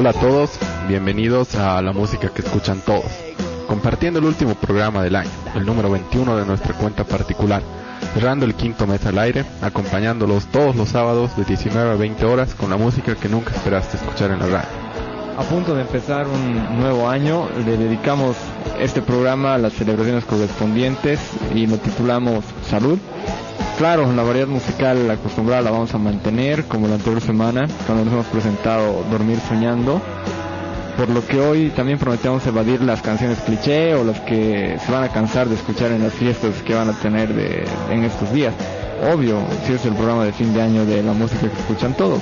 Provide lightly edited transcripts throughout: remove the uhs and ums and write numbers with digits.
Hola a todos, bienvenidos a La Música que Escuchan Todos, compartiendo el último programa del año, el número 21 de nuestra cuenta particular, cerrando el quinto mes al aire, acompañándolos todos los sábados de 19 a 20 horas con la música que nunca esperaste escuchar en la radio. A punto de empezar un nuevo año, le dedicamos este programa a las celebraciones correspondientes y lo titulamos Salud. Claro, la variedad musical acostumbrada la vamos a mantener, como la anterior semana, cuando nos hemos presentado Dormir Soñando, por lo que hoy también prometemos evadir las canciones cliché o las que se van a cansar de escuchar en las fiestas que van a tener en estos días. Obvio, si es el programa de fin de año de La Música que Escuchan Todos.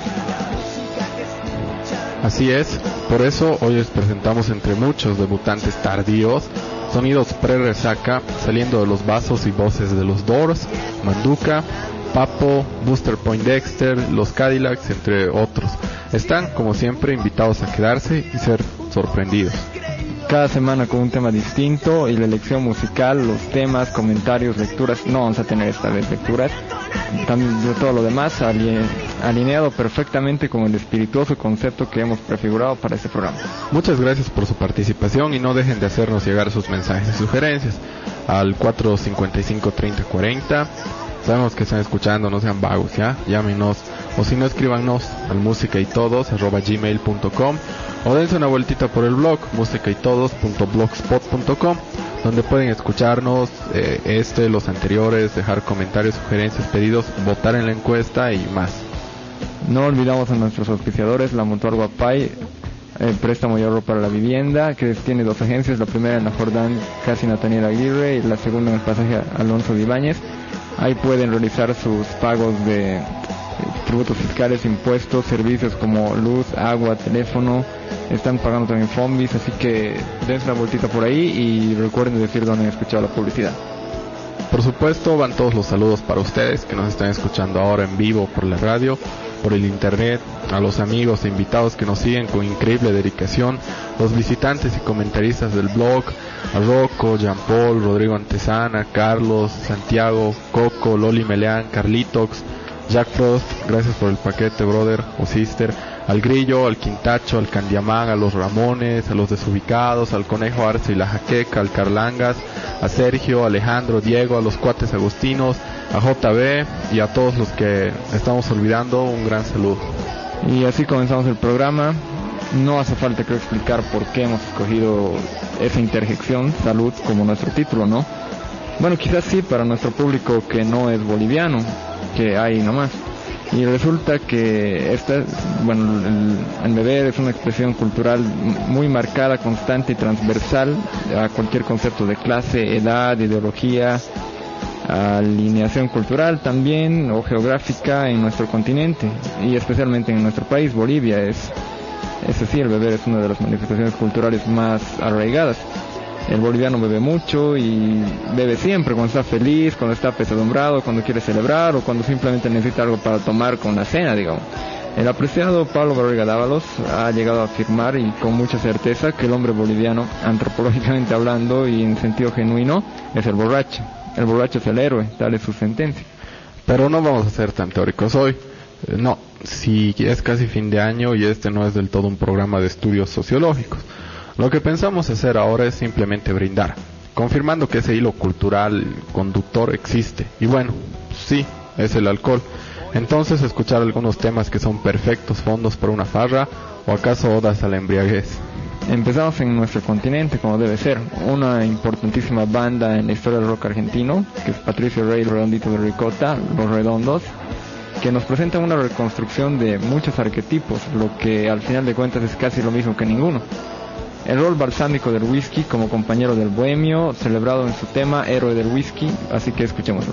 Así es, por eso hoy les presentamos entre muchos debutantes tardíos, sonidos pre-resaca, saliendo de los vasos y voces de los Doors, Manduka, Papo, Buster Poindexter, los Cadillacs, entre otros. Están, como siempre, invitados a quedarse y ser sorprendidos. Cada semana con un tema distinto y la elección musical, los temas, comentarios, lecturas, no vamos a tener esta vez lecturas, también de todo lo demás alineado perfectamente con el espirituoso concepto que hemos prefigurado para este programa. Muchas gracias por su participación y no dejen de hacernos llegar sus mensajes y sugerencias al 455-3040. Sabemos que están escuchando, no sean vagos, ¿ya? Llámenos, o si no, escríbanos al musicaytodos@gmail.com o dense una vueltita por el blog musicaytodos.blogspot.com, donde pueden escucharnos los anteriores, dejar comentarios, sugerencias, pedidos, votar en la encuesta y más. No olvidamos a nuestros auspiciadores, la Mutual Guapay, el préstamo y ahorro para la vivienda, que tiene dos agencias, la primera en la Jordán Casi Nathaniel Aguirre y la segunda en el pasaje Alonso de Ibáñez. Ahí pueden realizar sus pagos de tributos fiscales, impuestos, servicios como luz, agua, teléfono. Están pagando también Fombis, así que dense una vueltita por ahí y recuerden decir dónde han escuchado la publicidad. Por supuesto, van todos los saludos para ustedes que nos están escuchando ahora en vivo por la radio, por el internet, a los amigos e invitados que nos siguen con increíble dedicación, los visitantes y comentaristas del blog, a Rocco, Jean Paul, Rodrigo Antesana, Carlos, Santiago, Coco, Loli Meleán, Carlitox, Jack Frost, gracias por el paquete, brother o sister, al Grillo, al Quintacho, al Candiamán, a los Ramones, a los Desubicados, al Conejo Arce y la Jaqueca, al Carlangas, a Sergio, Alejandro, Diego, a los Cuates Agustinos, a JB y a todos los que estamos olvidando, un gran saludo. Y así comenzamos el programa. No hace falta que explicar por qué hemos escogido esa interjección, salud, como nuestro título, ¿no? Bueno, quizás sí para nuestro público que no es boliviano, que hay nomás. Y resulta que el beber es una expresión cultural muy marcada, constante y transversal a cualquier concepto de clase, edad, ideología, alineación cultural también o geográfica en nuestro continente y especialmente en nuestro país, Bolivia. Es decir, el beber es una de las manifestaciones culturales más arraigadas. El boliviano bebe mucho y bebe siempre, cuando está feliz, cuando está apesadumbrado, cuando quiere celebrar o cuando simplemente necesita algo para tomar con la cena, digamos. El apreciado Pablo Barriga Dávalos ha llegado a afirmar y con mucha certeza que el hombre boliviano, antropológicamente hablando y en sentido genuino, es el borracho. El borracho es el héroe, tal es su sentencia. Pero no vamos a ser tan teóricos hoy. No, si es casi fin de año y este no es del todo un programa de estudios sociológicos. Lo que pensamos hacer ahora es simplemente brindar, confirmando que ese hilo cultural conductor existe. Y bueno, sí, es el alcohol. Entonces escuchar algunos temas que son perfectos fondos para una farra o acaso odas a la embriaguez. Empezamos en nuestro continente, como debe ser. Una importantísima banda en la historia del rock argentino, que es Patricio Rey, Redondito de Ricota, Los Redondos, que nos presenta una reconstrucción de muchos arquetipos, lo que al final de cuentas es casi lo mismo que ninguno. El rol balsámico del whisky como compañero del bohemio, celebrado en su tema Héroe del Whisky, así que escuchémoslo.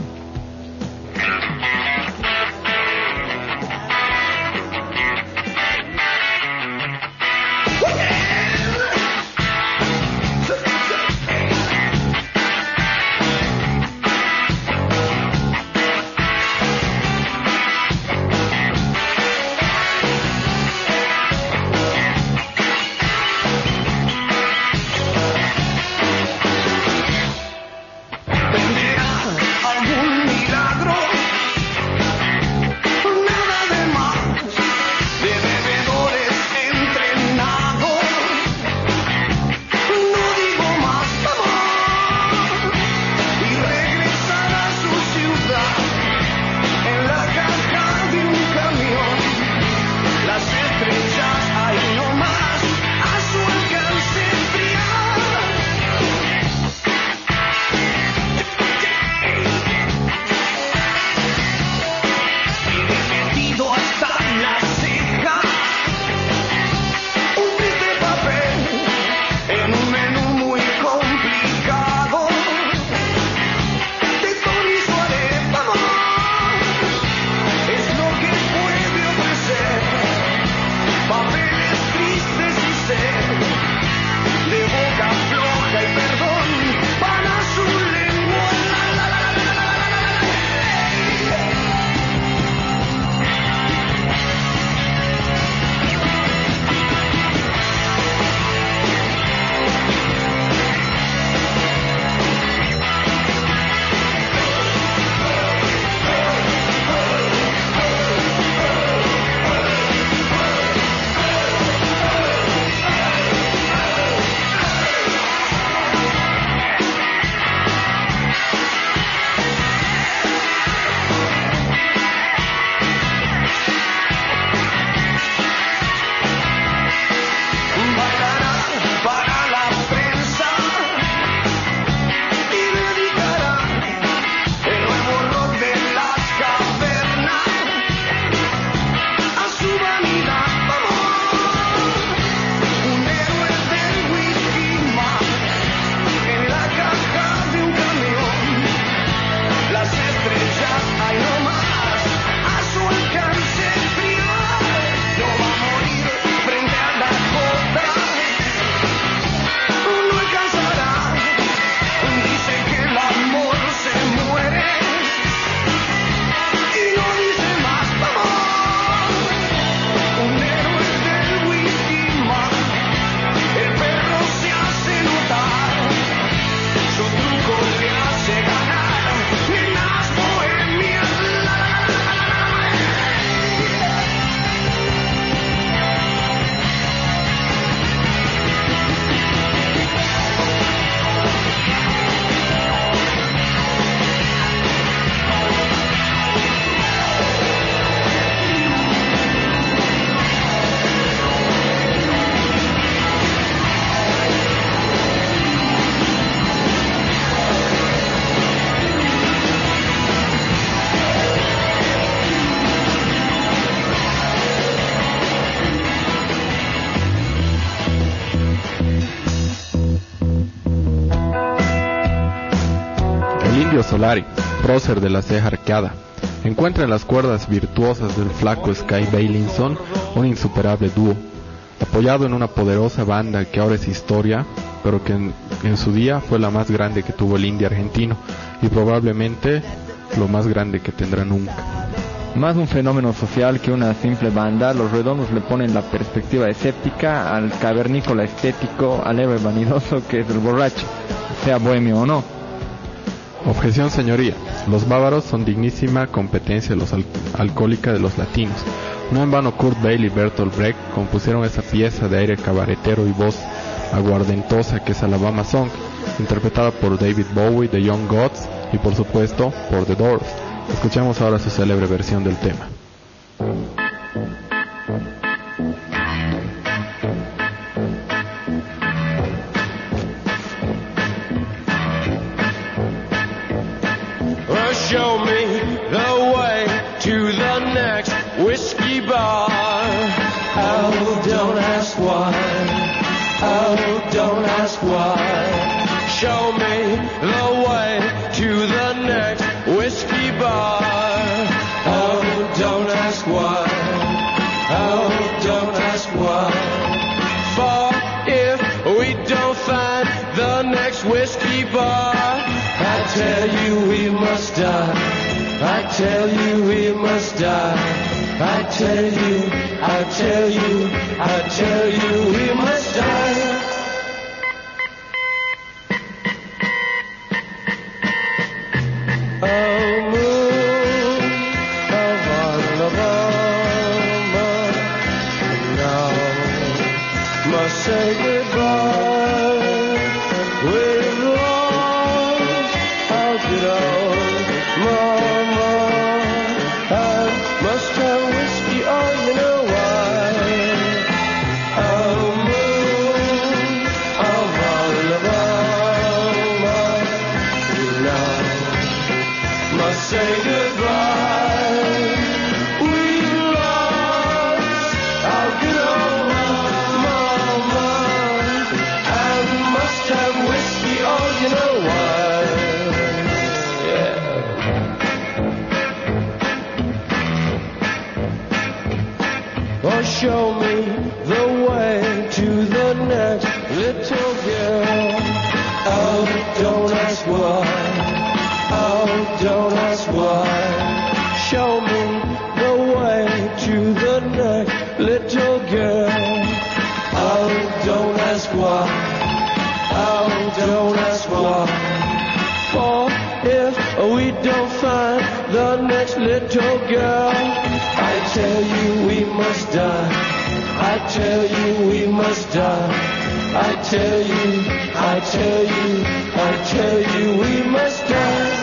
Algún Silvio Solari, prócer de la ceja arqueada, encuentra en las cuerdas virtuosas del flaco Sky Bailinson un insuperable dúo, apoyado en una poderosa banda que ahora es historia, pero que en su día fue la más grande que tuvo el indie argentino y probablemente lo más grande que tendrá nunca. Más un fenómeno social que una simple banda, Los Redondos le ponen la perspectiva escéptica al cavernícola estético, al héroe vanidoso que es el borracho, sea bohemio o no. Objeción, señoría. Los bávaros son dignísima competencia de los alcohólica de los latinos. No en vano Kurt Weill y Bertolt Brecht compusieron esa pieza de aire cabaretero y voz aguardentosa que es Alabama Song, interpretada por David Bowie, The Young Gods y por supuesto por The Doors. Escuchemos ahora su célebre versión del tema. Show me the way to the next whiskey bar. Oh, don't ask why. Oh, don't ask why. Show me the way to the next whiskey bar. Oh, don't ask why. Oh, don't ask why. For if we don't find the next whiskey bar, I tell you we must die. I tell you we must die. I tell you, I tell you, I tell you we must die. Oh, moon of Alabama, now must say goodbye. We've lost our good old mama. I must have whiskey, oh, you know why. Oh, moon of Alabama, now must say goodbye. We lost our good old mama. I must have whiskey, oh, you know why. Yeah. Oh, show me the way to the next little girl. Oh, don't ask why. Oh, don't ask why. Show me the way to the next little girl. Oh, don't ask why. Oh, don't ask why. For if we don't find the next little girl, I tell you we must die. I tell you we must die. I tell you, I tell you, I tell you we must die.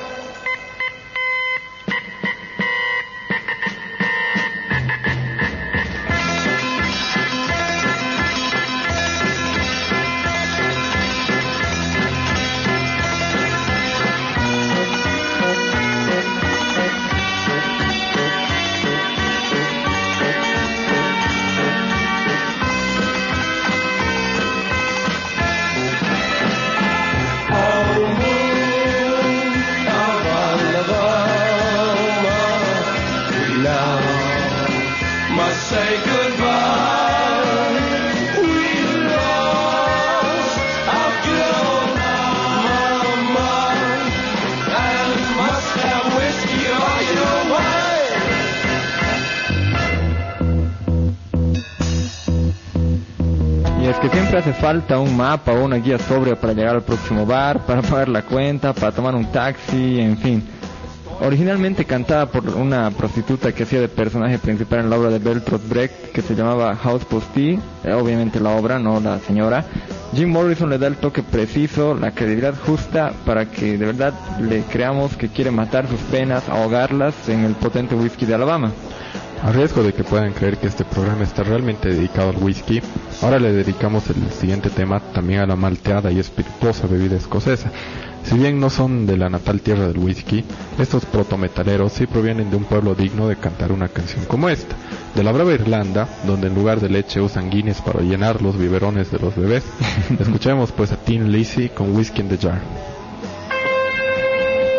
Que siempre hace falta un mapa o una guía sobria para llegar al próximo bar, para pagar la cuenta, para tomar un taxi, en fin. Originalmente cantada por una prostituta que hacía de personaje principal en la obra de Bertolt Brecht, que se llamaba House Postee, obviamente la obra, no la señora, Jim Morrison le da el toque preciso, la credibilidad justa para que de verdad le creamos que quiere matar sus penas, ahogarlas en el potente whisky de Alabama. A riesgo de que puedan creer que este programa está realmente dedicado al whisky, ahora le dedicamos el siguiente tema también a la malteada y espirituosa bebida escocesa. Si bien no son de la natal tierra del whisky, estos protometaleros sí provienen de un pueblo digno de cantar una canción como esta, de la brava Irlanda, donde en lugar de leche usan Guinness para llenar los biberones de los bebés. Escuchemos pues a Tin Lizzy con Whiskey in the Jar.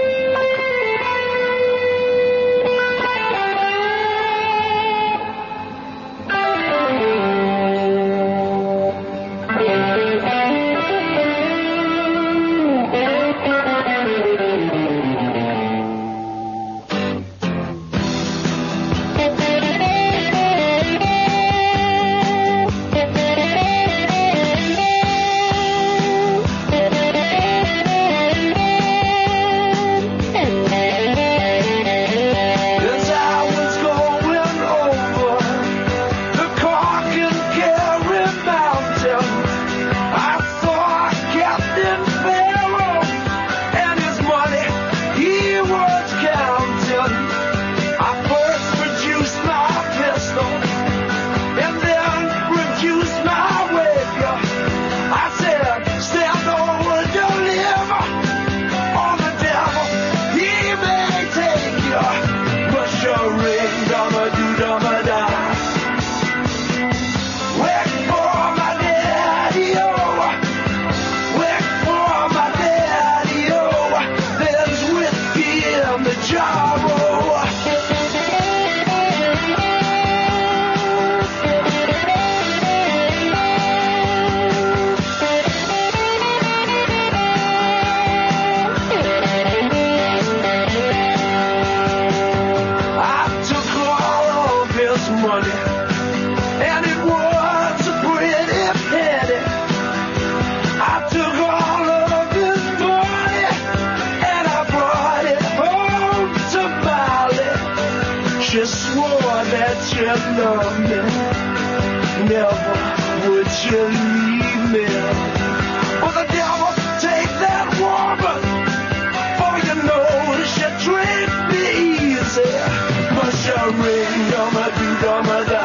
love me, never would you leave me. But the devil take that woman, for you know she treat me easy. But she ring, dumma-doo-dumma-da.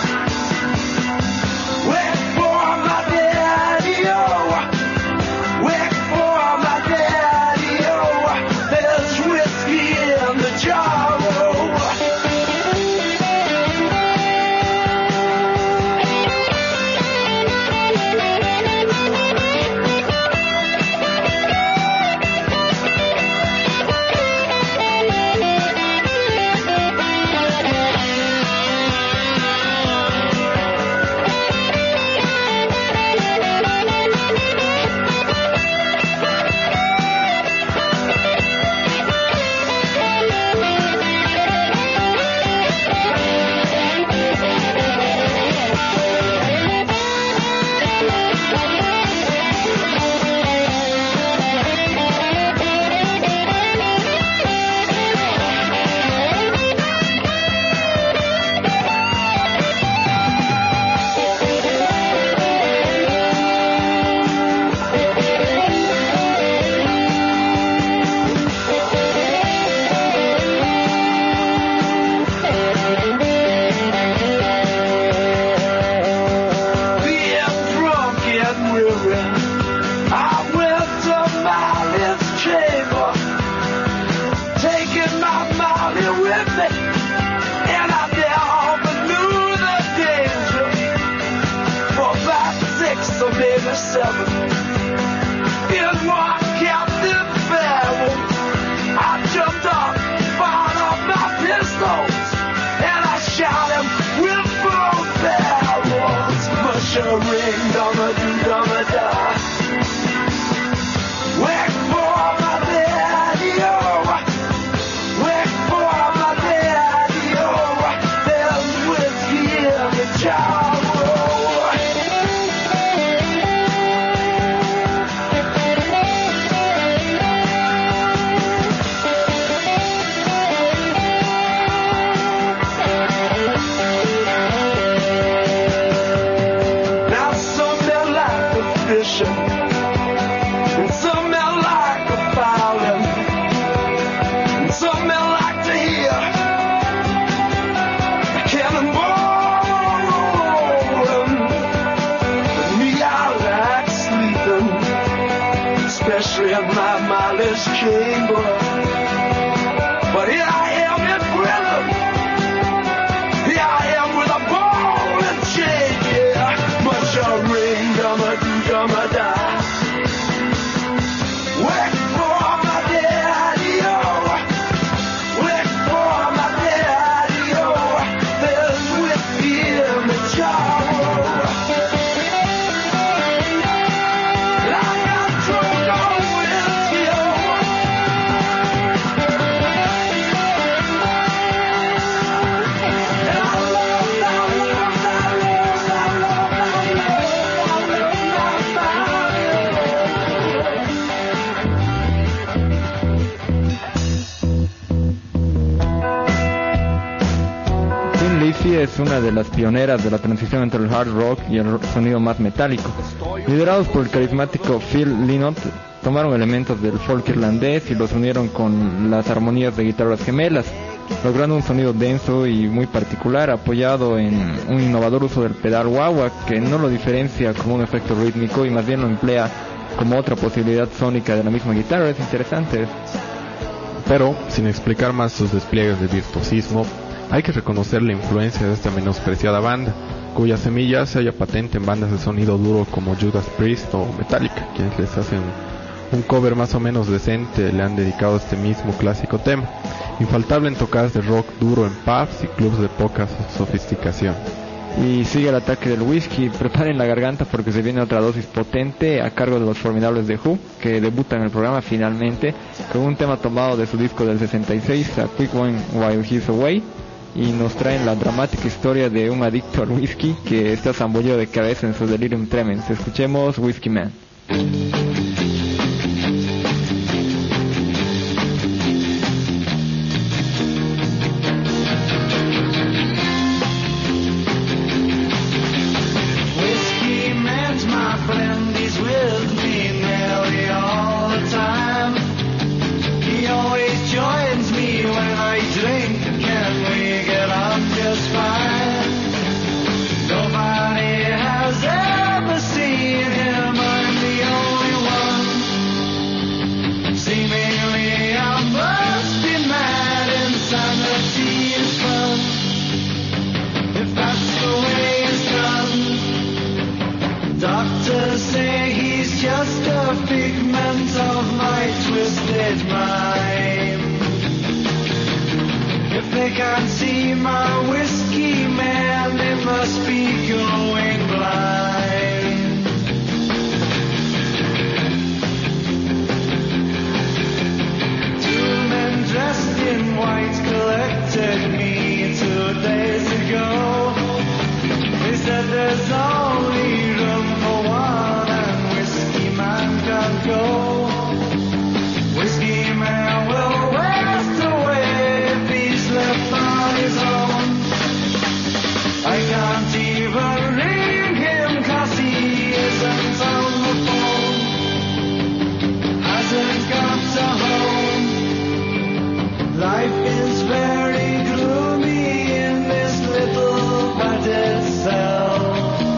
Wait for my daddy, oh. Wait for my daddy, oh. There's whiskey in the jar, oh. Es una de las pioneras de la transición entre el hard rock y el sonido más metálico. Liderados por el carismático Phil Lynott, tomaron elementos del folk irlandés y los unieron con las armonías de guitarras gemelas, logrando un sonido denso y muy particular, apoyado en un innovador uso del pedal wah-wah, que no lo diferencia como un efecto rítmico y más bien lo emplea como otra posibilidad sónica de la misma guitarra. Es interesante. Pero, sin explicar más sus despliegues de virtuosismo, hay que reconocer la influencia de esta menospreciada banda, cuya semilla se halla patente en bandas de sonido duro como Judas Priest o Metallica, quienes les hacen un cover más o menos decente, le han dedicado este mismo clásico tema, infaltable en tocadas de rock duro en pubs y clubs de poca sofisticación. Y sigue el ataque del whisky. Preparen la garganta porque se viene otra dosis potente a cargo de los formidables de Who, que debutan en el programa finalmente con un tema tomado de su disco del 66, A Quick One While He's Away, y nos traen la dramática historia de un adicto al whisky que está zambullido de cabeza en su delirium tremens. Escuchemos Whiskey Man. twisted mind. If they can't see my whiskey man, they must be going blind. Two men dressed in white collected me 2 days ago. They said there's only room for one and whiskey man can't go. Whiskey man will waste away if he's left on his own. I can't even ring him 'cause he isn't on the phone. Hasn't got a home. Life is very gloomy in this little padded cell.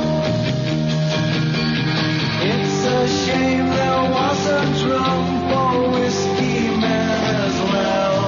It's a shame there wasn't room for whiskey man as well.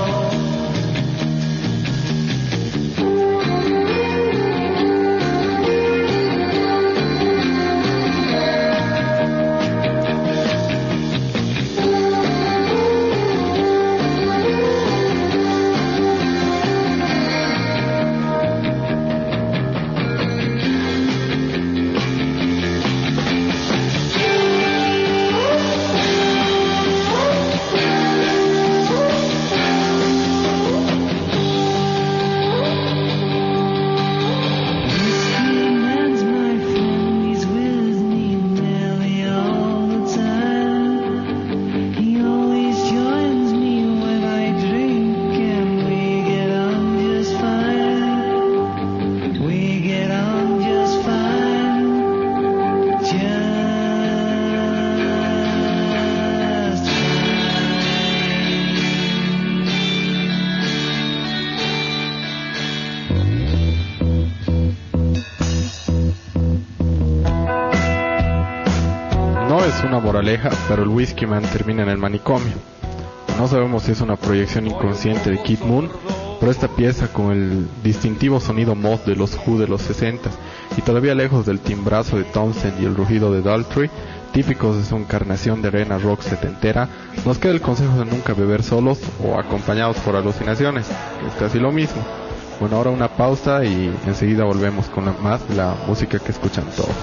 Una moraleja, pero el Whiskey Man termina en el manicomio. No sabemos si es una proyección inconsciente de Kid Moon, pero esta pieza con el distintivo sonido mod de los Who de los 60 y todavía lejos del timbrazo de Townsend y el rugido de Daltrey, típicos de su encarnación de arena rock setentera, nos queda el consejo de nunca beber solos o acompañados por alucinaciones, que es casi lo mismo. Bueno, ahora una pausa y enseguida volvemos con más de la música que escuchan todos.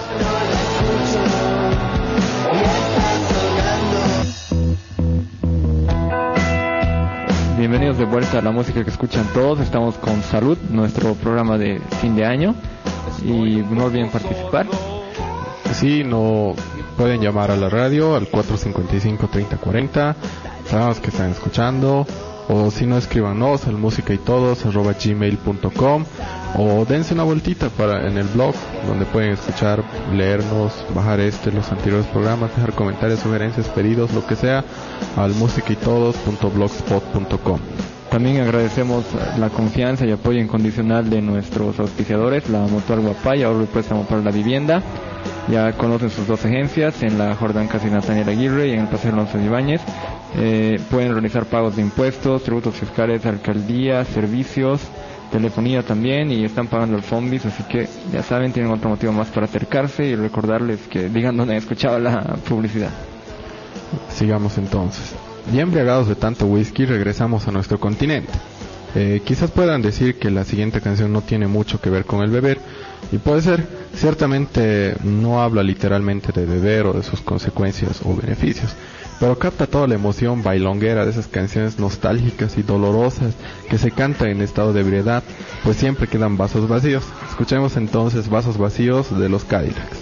Bienvenidos de vuelta a la música que escuchan todos. Estamos con Salud, nuestro programa de fin de año, y no olviden participar. Sí, no pueden llamar a la radio al 455-3040. Sabemos que están escuchando, o si no, escríbanos al musicaitodos@gmail.com, o dense una vueltita en el blog donde pueden escuchar, leernos, bajar los anteriores programas, dejar comentarios, sugerencias, pedidos, lo que sea, al musicaitodos.blogspot.com. También agradecemos la confianza y apoyo incondicional de nuestros auspiciadores, la Mutual Guapaya, ahorro y préstamo para la vivienda. Ya conocen sus dos agencias, en la Jordán Casi Nathaniel Aguirre y en el Paseo Alonso Ibáñez. Pueden realizar pagos de impuestos, tributos fiscales, alcaldía, servicios, telefonía también, y están pagando el Fombis, así que ya saben, tienen otro motivo más para acercarse y recordarles que digan dónde han escuchado la publicidad. Sigamos entonces. Ya embriagados de tanto whisky, regresamos a nuestro continente. Quizás puedan decir que la siguiente canción no tiene mucho que ver con el beber, y puede ser, ciertamente no habla literalmente de beber o de sus consecuencias o beneficios, pero capta toda la emoción bailonguera de esas canciones nostálgicas y dolorosas que se cantan en estado de ebriedad, pues siempre quedan vasos vacíos. Escuchemos entonces Vasos Vacíos de los Cadillacs.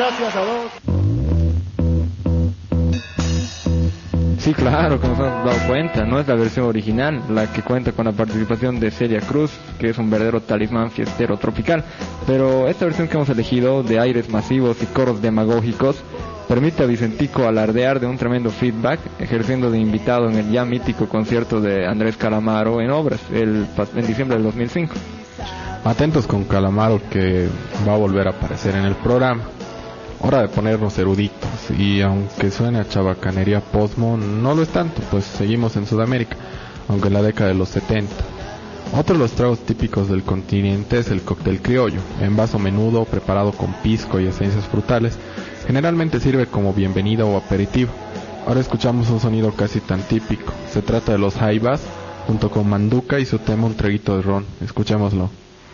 gracias a vos. Sí, claro, que nos hemos dado cuenta, no es la versión original, la que cuenta con la participación de Celia Cruz, que es un verdadero talismán fiestero tropical, pero esta versión que hemos elegido, de aires masivos y coros demagógicos, permite a Vicentico alardear de un tremendo feedback, ejerciendo de invitado en el ya mítico concierto de Andrés Calamaro en Obras, en diciembre del 2005. Atentos con Calamaro, que va a volver a aparecer en el programa. Hora de ponernos eruditos, y aunque suene a chabacanería posmo, no lo es tanto, pues seguimos en Sudamérica, aunque en la década de los 70. Otro de los tragos típicos del continente es el cóctel criollo, en vaso menudo, preparado con pisco y esencias frutales. Generalmente sirve como bienvenida o aperitivo. Ahora escuchamos un sonido casi tan típico. Se trata de los jaivas, junto con Manduca y su tema Un traguito de ron. Escuchémoslo.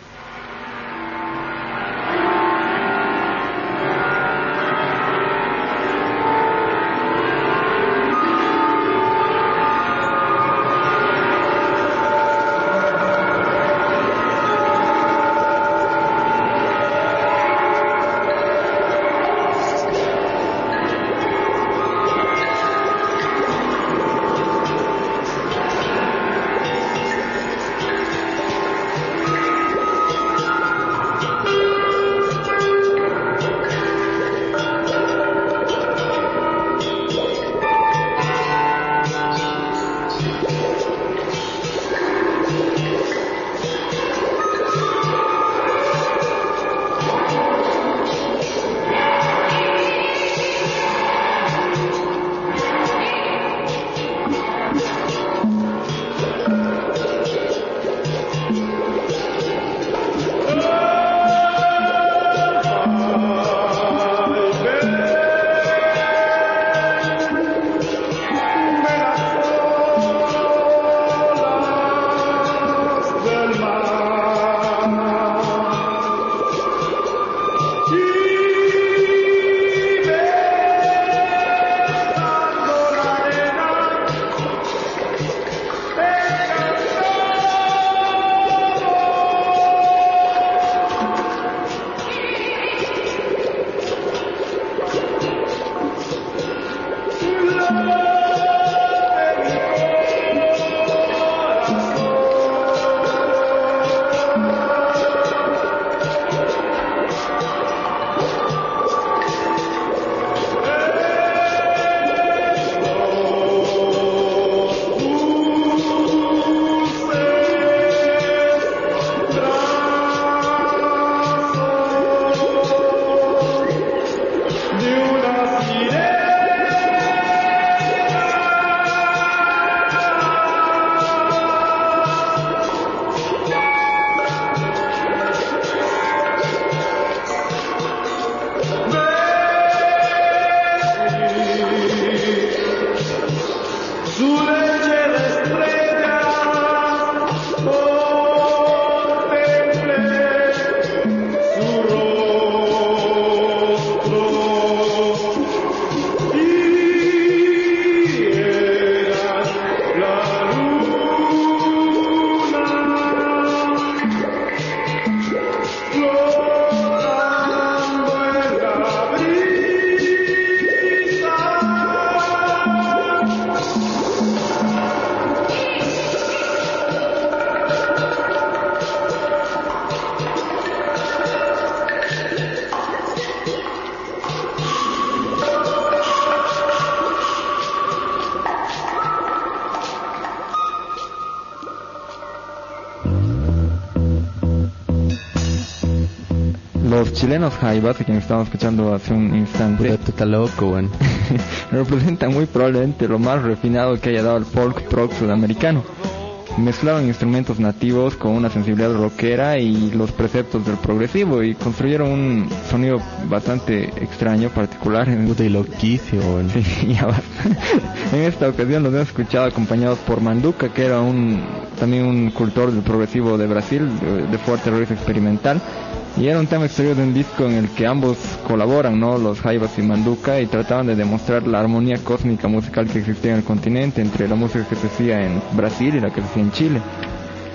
Los chilenos jaivas, a quienes estábamos escuchando hace un instante, Puta, tú estás loco, weón. representan muy probablemente lo más refinado que haya dado el folk rock sudamericano. Mezclaban instrumentos nativos con una sensibilidad rockera y los preceptos del progresivo, y construyeron un sonido bastante extraño, particular. Puta, y loquísimo, weón. Sí, ya basta. En esta ocasión los hemos escuchado acompañados por Manduca, que era también un cultor del progresivo de Brasil, de fuerte raíz experimental. Y era un tema exterior de un disco en el que ambos colaboran, ¿no? Los jaivas y Manduca, y trataban de demostrar la armonía cósmica musical que existía en el continente entre la música que se hacía en Brasil y la que se hacía en Chile.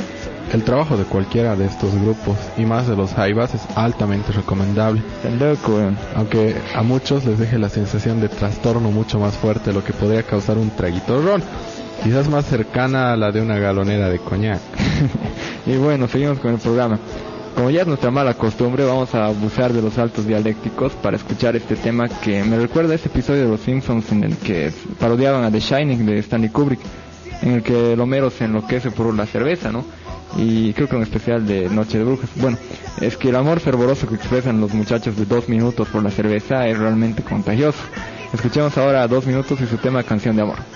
El trabajo de cualquiera de estos grupos, y más de los Jaivas, es altamente recomendable. Está loco, weón. Aunque a muchos les deje la sensación de trastorno mucho más fuerte, lo que podría causar un traguito de ron, quizás más cercana a la de una galonera de coñac. Y bueno, seguimos con el programa. Como ya es nuestra mala costumbre, vamos a abusar de los saltos dialécticos para escuchar este tema que me recuerda a ese episodio de Los Simpsons en el que parodiaban a The Shining de Stanley Kubrick, en el que el Homero se enloquece por la cerveza, ¿no? Y creo que un especial de Noche de Brujas. Bueno, es que el amor fervoroso que expresan los muchachos de 2 minutos por la cerveza es realmente contagioso. Escuchemos ahora a 2 minutos y su tema Canción de Amor.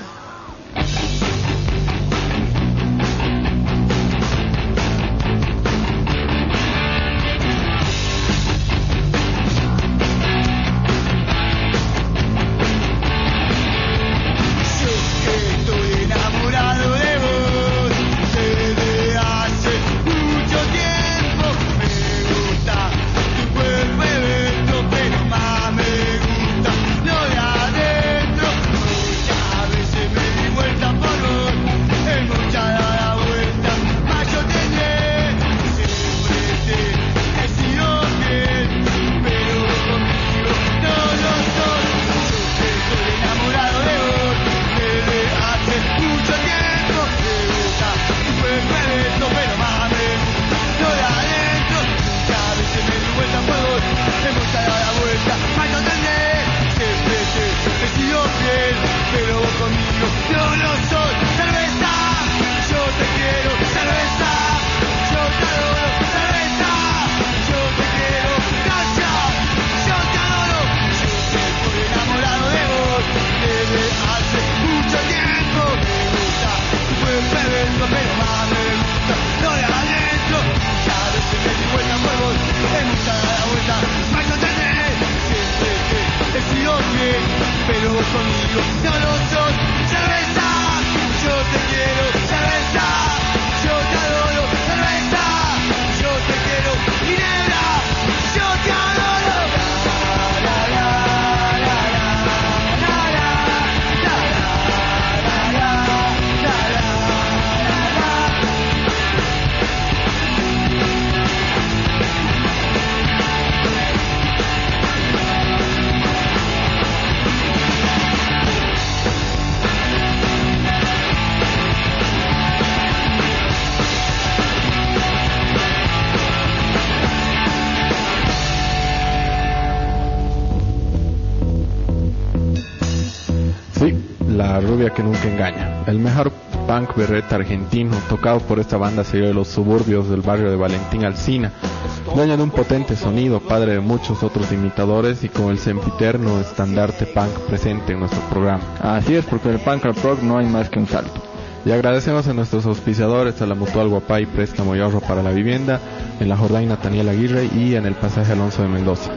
Rubia que nunca engaña. El mejor punk berreta argentino tocado por esta banda salió de los suburbios del barrio de Valentín Alsina, dueño de un potente sonido, padre de muchos otros imitadores y con el sempiterno estandarte punk presente en nuestro programa. Así es, porque el punk al rock no hay más que un salto. Y agradecemos a nuestros auspiciadores, a la Mutual Guapay Préstamo y Ahorro para la Vivienda, en la Jordán Nathaniel Aguirre y en el Pasaje Alonso de Mendoza.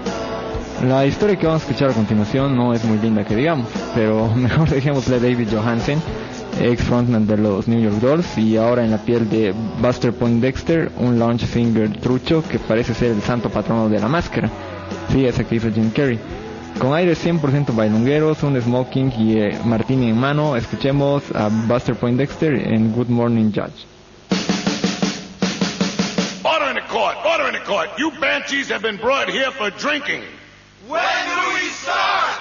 La historia que vamos a escuchar a continuación no es muy linda que digamos, pero mejor dejémosle a David Johansen, ex frontman de los New York Dolls y ahora en la piel de Buster Poindexter, un launch singer trucho que parece ser el santo patrono de la máscara. Sí, ese que hizo Jim Carrey. Con aires 100% bailongueros, un smoking y martini en mano, escuchemos a Buster Poindexter en Good Morning Judge. Order in the court, order in the court. You banshees have been brought here for drinking. When do we start?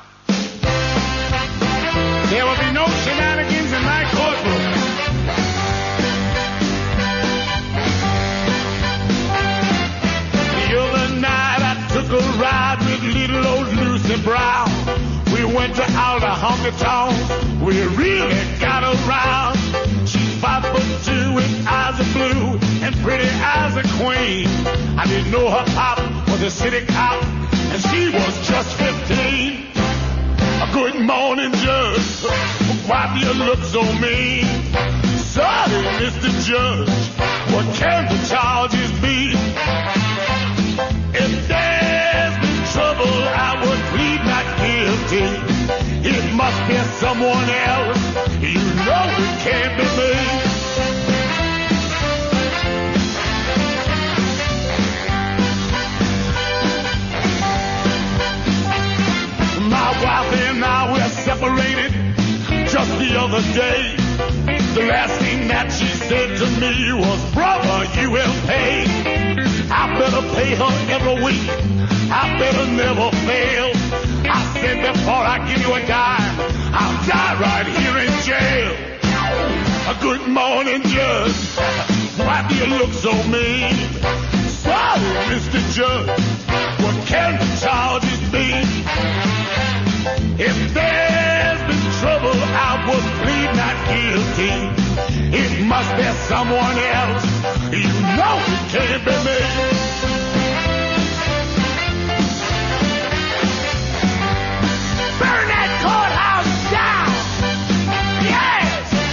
There will be no shenanigans in my courtroom. The other night I took a ride with little old Lucy Brown. We went to out of honky tonk. We really got around. She's 5'2" with eyes of blue and pretty as a queen. I didn't know her pop was a city cop, and she was just 15. Good morning, Judge. Why do you look so mean? Sorry, Mr. Judge. What can the charges be? If there's been trouble, I would plead not guilty. It must be someone else. You know it can't be me. My wife and I were separated just the other day. The last thing that she said to me was, brother, you will pay. I better pay her every week. I better never fail. I said before I give you a dime, I'll die right here in jail. A good morning, Judge. Why do you look so mean? Sorry, Mr. Judge. What can the charges be? If there's been trouble, I would plead not guilty. It must be someone else. You know it can't be me. Burn that courthouse down! Yes!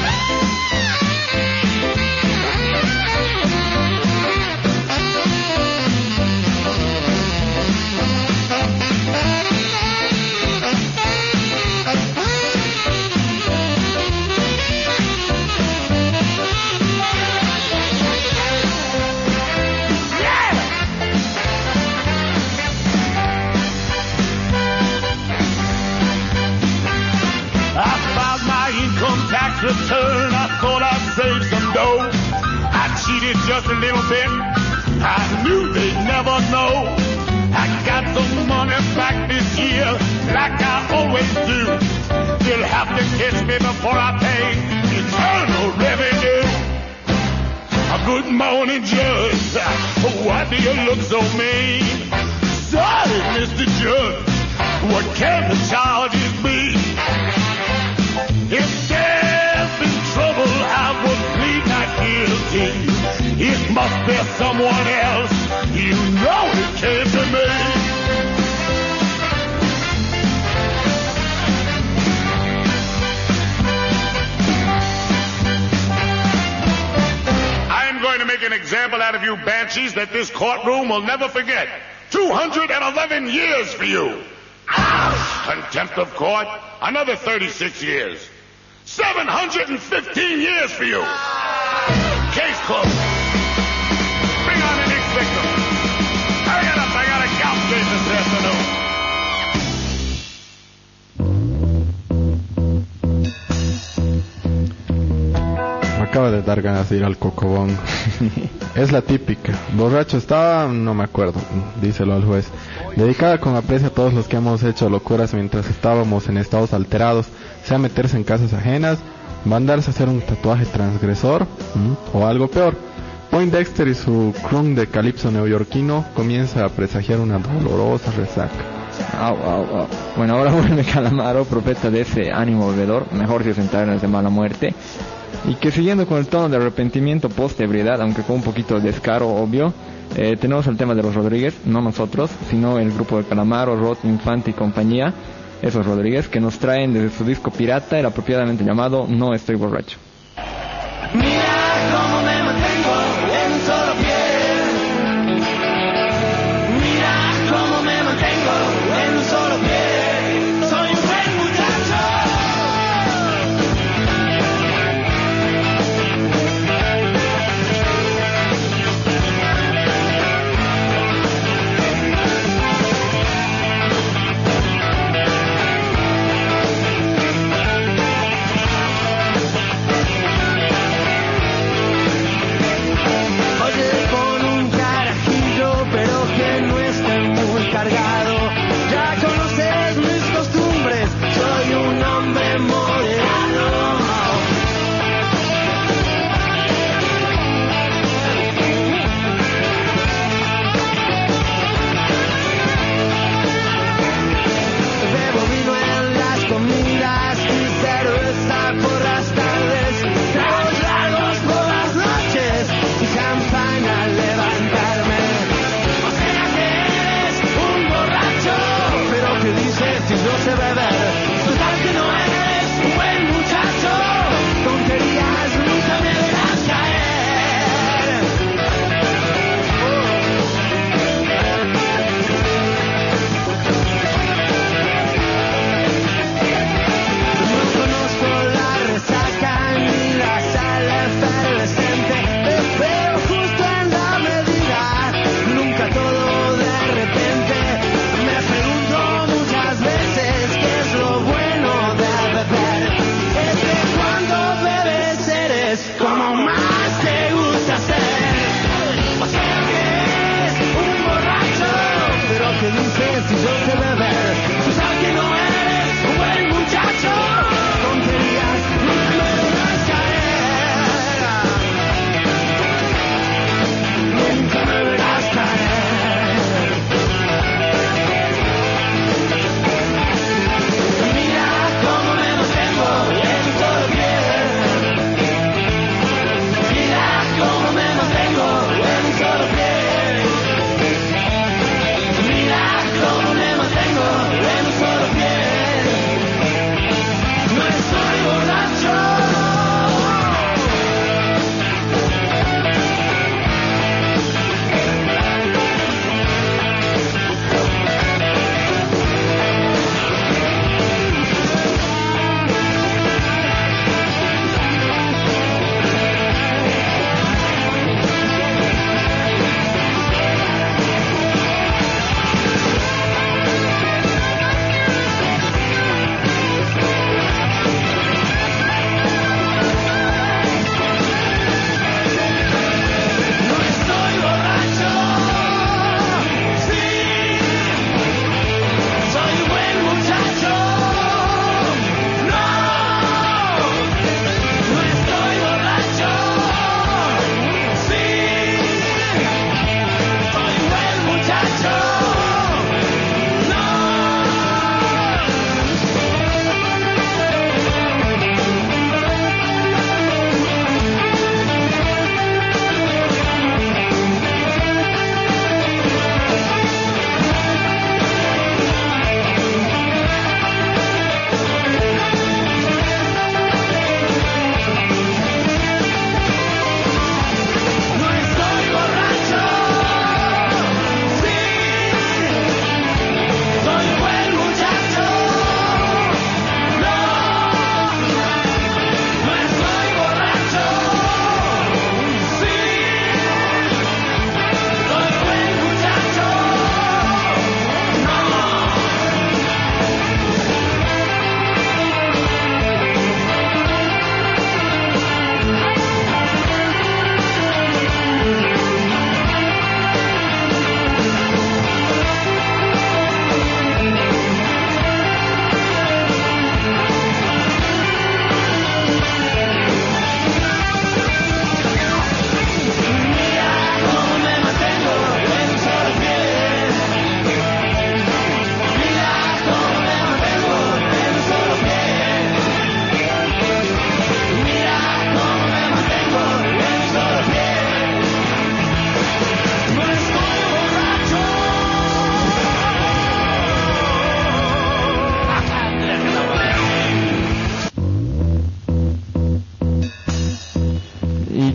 Return, I thought I'd save some dough. I cheated just a little bit. I knew they'd never know. I got some money back this year, like I always do. They'll have to catch me before I pay internal revenue. A good morning, Judge. Why do you look so mean? Sorry, Mr. Judge. What can the charges be? If there's been trouble, I would plead not guilty. It must be someone else. You know it can't be me. I'm going to make an example out of you banshees that this courtroom will never forget. 211 years for you. Ouch! Contempt of court, another 36 years. 715 years for you. Case closed. Bring on the next victim. Hurry it up, I got a count case this afternoon. Me acaba de dar ganas de ir al Cocobón. Es la típica. Borracho estaba, no me acuerdo, díselo al juez. Dedicada con aprecio a todos los que hemos hecho locuras mientras estábamos en estados alterados, sea meterse en casas ajenas, mandarse a hacer un tatuaje transgresor, o algo peor. Poindexter y su crunk de calipso neoyorquino comienza a presagiar una dolorosa resaca. Bueno, ahora vuelve Calamaro, profeta de ese ánimo bebedor, mejor si os entraras de mala muerte. Y que siguiendo con el tono de arrepentimiento post-ebriedad, aunque con un poquito de descaro obvio, tenemos el tema de los Rodríguez, no nosotros, sino el grupo de Calamaro, Rod, Infante y compañía, esos Rodríguez, que nos traen desde su disco pirata, el apropiadamente llamado No Estoy Borracho. Mira cómo me mantengo en un solo pie. Mira cómo me mantengo en un solo pie. Soy un buen muchacho.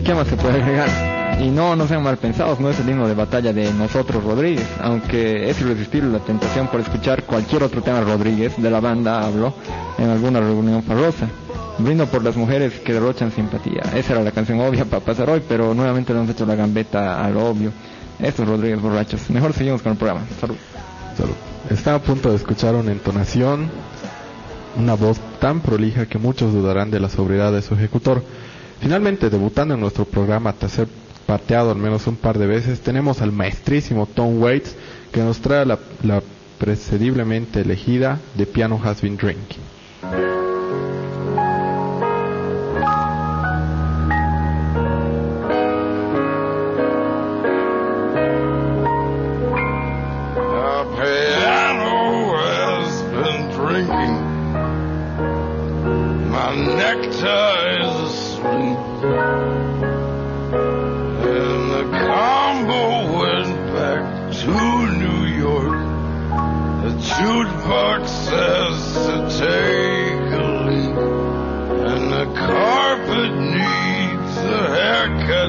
¿qué más se puede agregar? Y no sean mal pensados, no es el himno de batalla de nosotros Rodríguez, aunque es irresistible la tentación por escuchar cualquier otro tema de Rodríguez, de la banda hablo, en alguna reunión farrosa. Brindo por las mujeres que derrochan simpatía. Esa era la canción obvia para pasar hoy, pero nuevamente le hemos hecho la gambeta a lo obvio. Estos Rodríguez borrachos. Mejor seguimos con el programa. Salud. Salud. Está a punto de escuchar una entonación, una voz tan prolija que muchos dudarán de la sobriedad de su ejecutor. Finalmente, debutando en nuestro programa tras ser pateado al menos un par de veces, tenemos al maestrísimo Tom Waits, que nos trae la precediblemente elegida The Piano Has Been Drinking. Jukebox says to take a leak, and the carpet needs a haircut,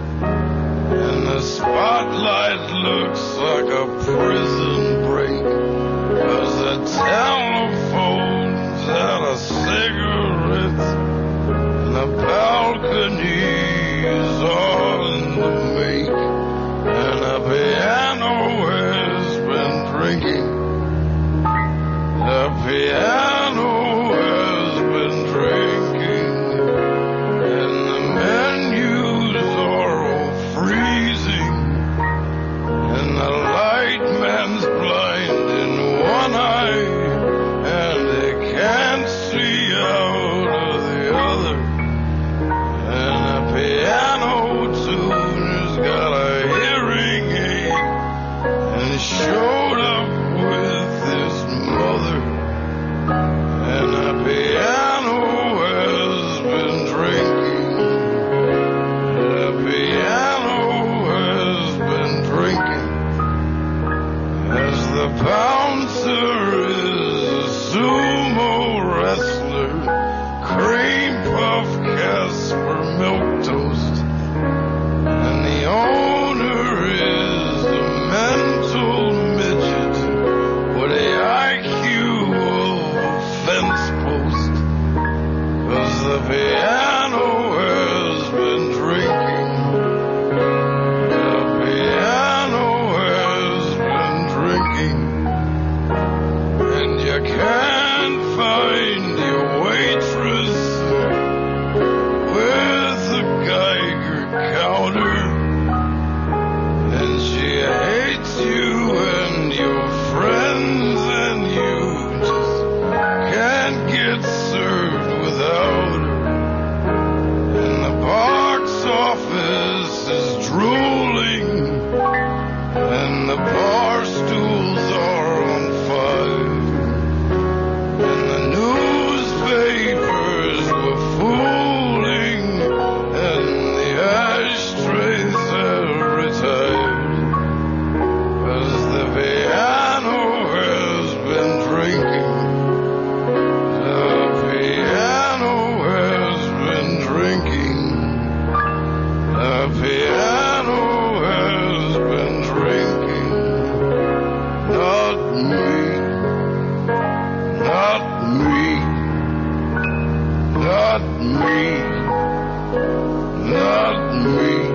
and the spotlight looks like a prison break, 'cause the telephone's out of cigarettes, and the balcony is all in the make, and the piano has been drinking. The piano has been drinking, and the menus are all freezing, and the light man's blind in one eye, and they can't see out of the other, and the piano tune has got a hearing aid, and it showed up with his mother. And the piano has been drinking. The piano has been drinking. As the bouncer is a sumo wrestler, cream puff Casper milk toast, and the owner is a mental midget with a IQ of a fence post, 'cause the piano has been drinking. The piano has been drinking, and you can't find your waitress with a Geiger counter, and she hates you and your friends, and you just can't get served without her. And the box office is drooling, and the bar stools are on fire, and the newspapers were fooling, and the ashtrays have retired, 'cause the piano has been drinking. The piano has been drinking. The piano has been drinking. Not me. Not me. Not me. Not me.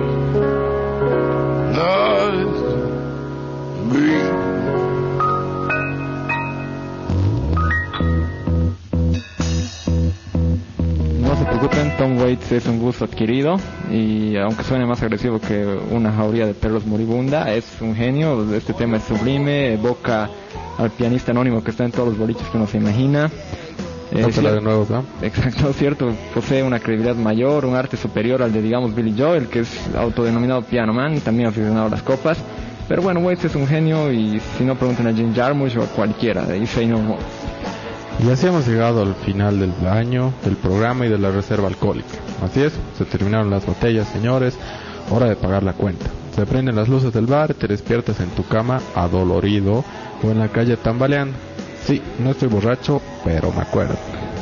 Not me. No se preocupen, Tom Waits es un gusto adquirido, y aunque suene más agresivo que una jauría de perros moribunda, es un genio. Este tema es sublime, evoca al pianista anónimo que está en todos los boliches que uno se imagina. Dársela de nuevo, ¿no? Exacto, cierto, posee una credibilidad mayor, un arte superior al de, digamos, Billy Joel, que es autodenominado Piano Man, también aficionado a las copas. Pero bueno, Waits es un genio, y si no, pregunten a Jim Jarmusch o a cualquiera de Say No More. Y así hemos llegado al final del año, del programa y de la reserva alcohólica. Así es, se terminaron las botellas, señores, hora de pagar la cuenta. Se prenden las luces del bar, te despiertas en tu cama adolorido o en la calle tambaleando. Sí, no estoy borracho, pero me acuerdo.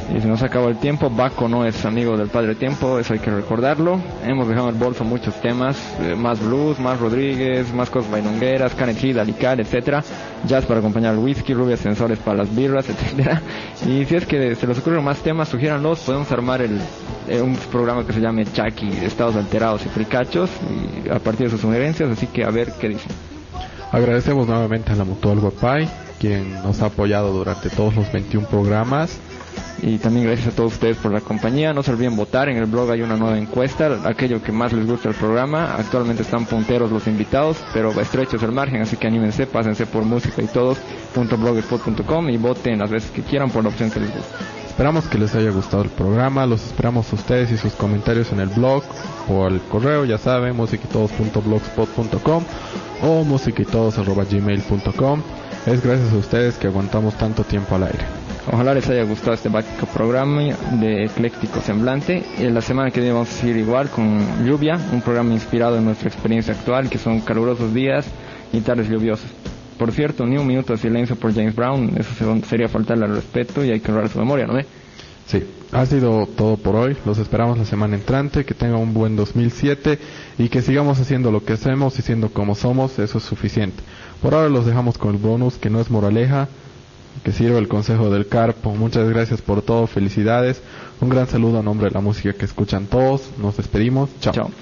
Y se nos acabó el tiempo. Baco no es amigo del Padre Tiempo, eso hay que recordarlo. Hemos dejado en el bolso muchos temas, más blues, más Rodríguez, más cosas bailongueras, Kenneth Heat, Alicar, etcétera. Jazz para acompañar al whisky, rubias sensores para las birras, etcétera. Y si es que se les ocurren más temas, sugiéranlos. Podemos armar un programa que se llame Chucky, Estados Alterados y Fricachos, y a partir de sus sugerencias, así que a ver qué dicen. Agradecemos nuevamente a la Mutual Guapay, quien nos ha apoyado durante todos los 21 programas. Y también gracias a todos ustedes por la compañía. No se olviden votar, en el blog hay una nueva encuesta, aquello que más les gusta el programa. Actualmente están punteros los invitados, pero estrecho es el margen, así que anímense, pásense por música y todos.blogspot.com y voten las veces que quieran por la opción que les guste. Esperamos que les haya gustado el programa, los esperamos a ustedes y sus comentarios en el blog o al correo, ya saben, musicitodos.blogspot.com o musicitodos@gmail.com. Es gracias a ustedes que aguantamos tanto tiempo al aire. Ojalá les haya gustado este básico programa de Ecléctico Semblante. La semana que viene vamos a seguir igual con Lluvia, un programa inspirado en nuestra experiencia actual, que son calurosos días y tardes lluviosas. Por cierto, ni un minuto de silencio por James Brown, eso sería faltarle al respeto y hay que honrar su memoria, ¿no ve? Sí, ha sido todo por hoy. Los esperamos la semana entrante, que tengan un buen 2007 y que sigamos haciendo lo que hacemos y siendo como somos, eso es suficiente. Por ahora los dejamos con el bonus, que no es moraleja, que sirva el consejo del Carpo. Muchas gracias por todo, felicidades, un gran saludo a nombre de la música que escuchan todos, nos despedimos, chao. Chao.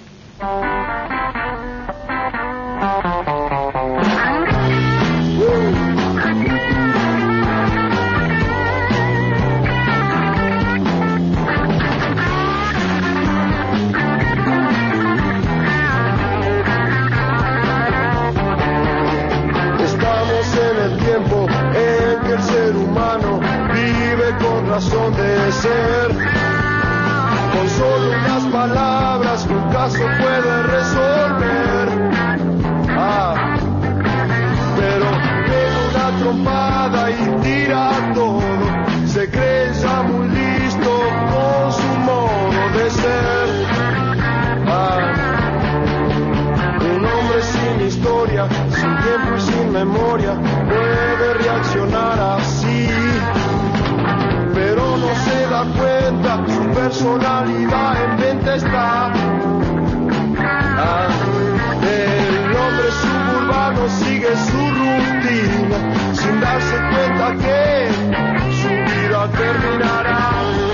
Razón de ser, con solo unas palabras un caso puede resolver. Pero pega una trompada y tira todo, se cree ya muy listo con su modo de ser. Un hombre sin historia, sin tiempo y sin memoria, puede reaccionar así, pero no se da cuenta, su personalidad en venta está. El hombre suburbano sigue su rutina, sin darse cuenta que su vida terminará.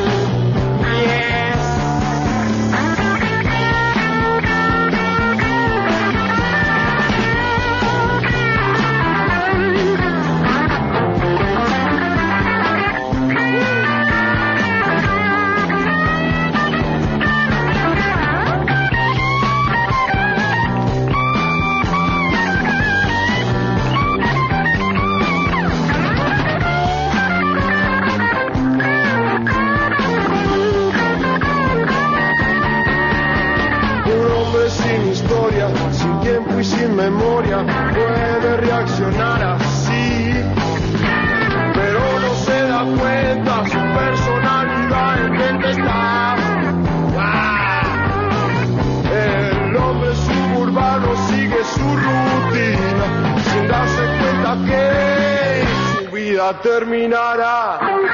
Sin tiempo y sin memoria puede reaccionar así, pero no se da cuenta, su personalidad en mente está. El hombre suburbano sigue su rutina, sin darse cuenta que su vida terminará.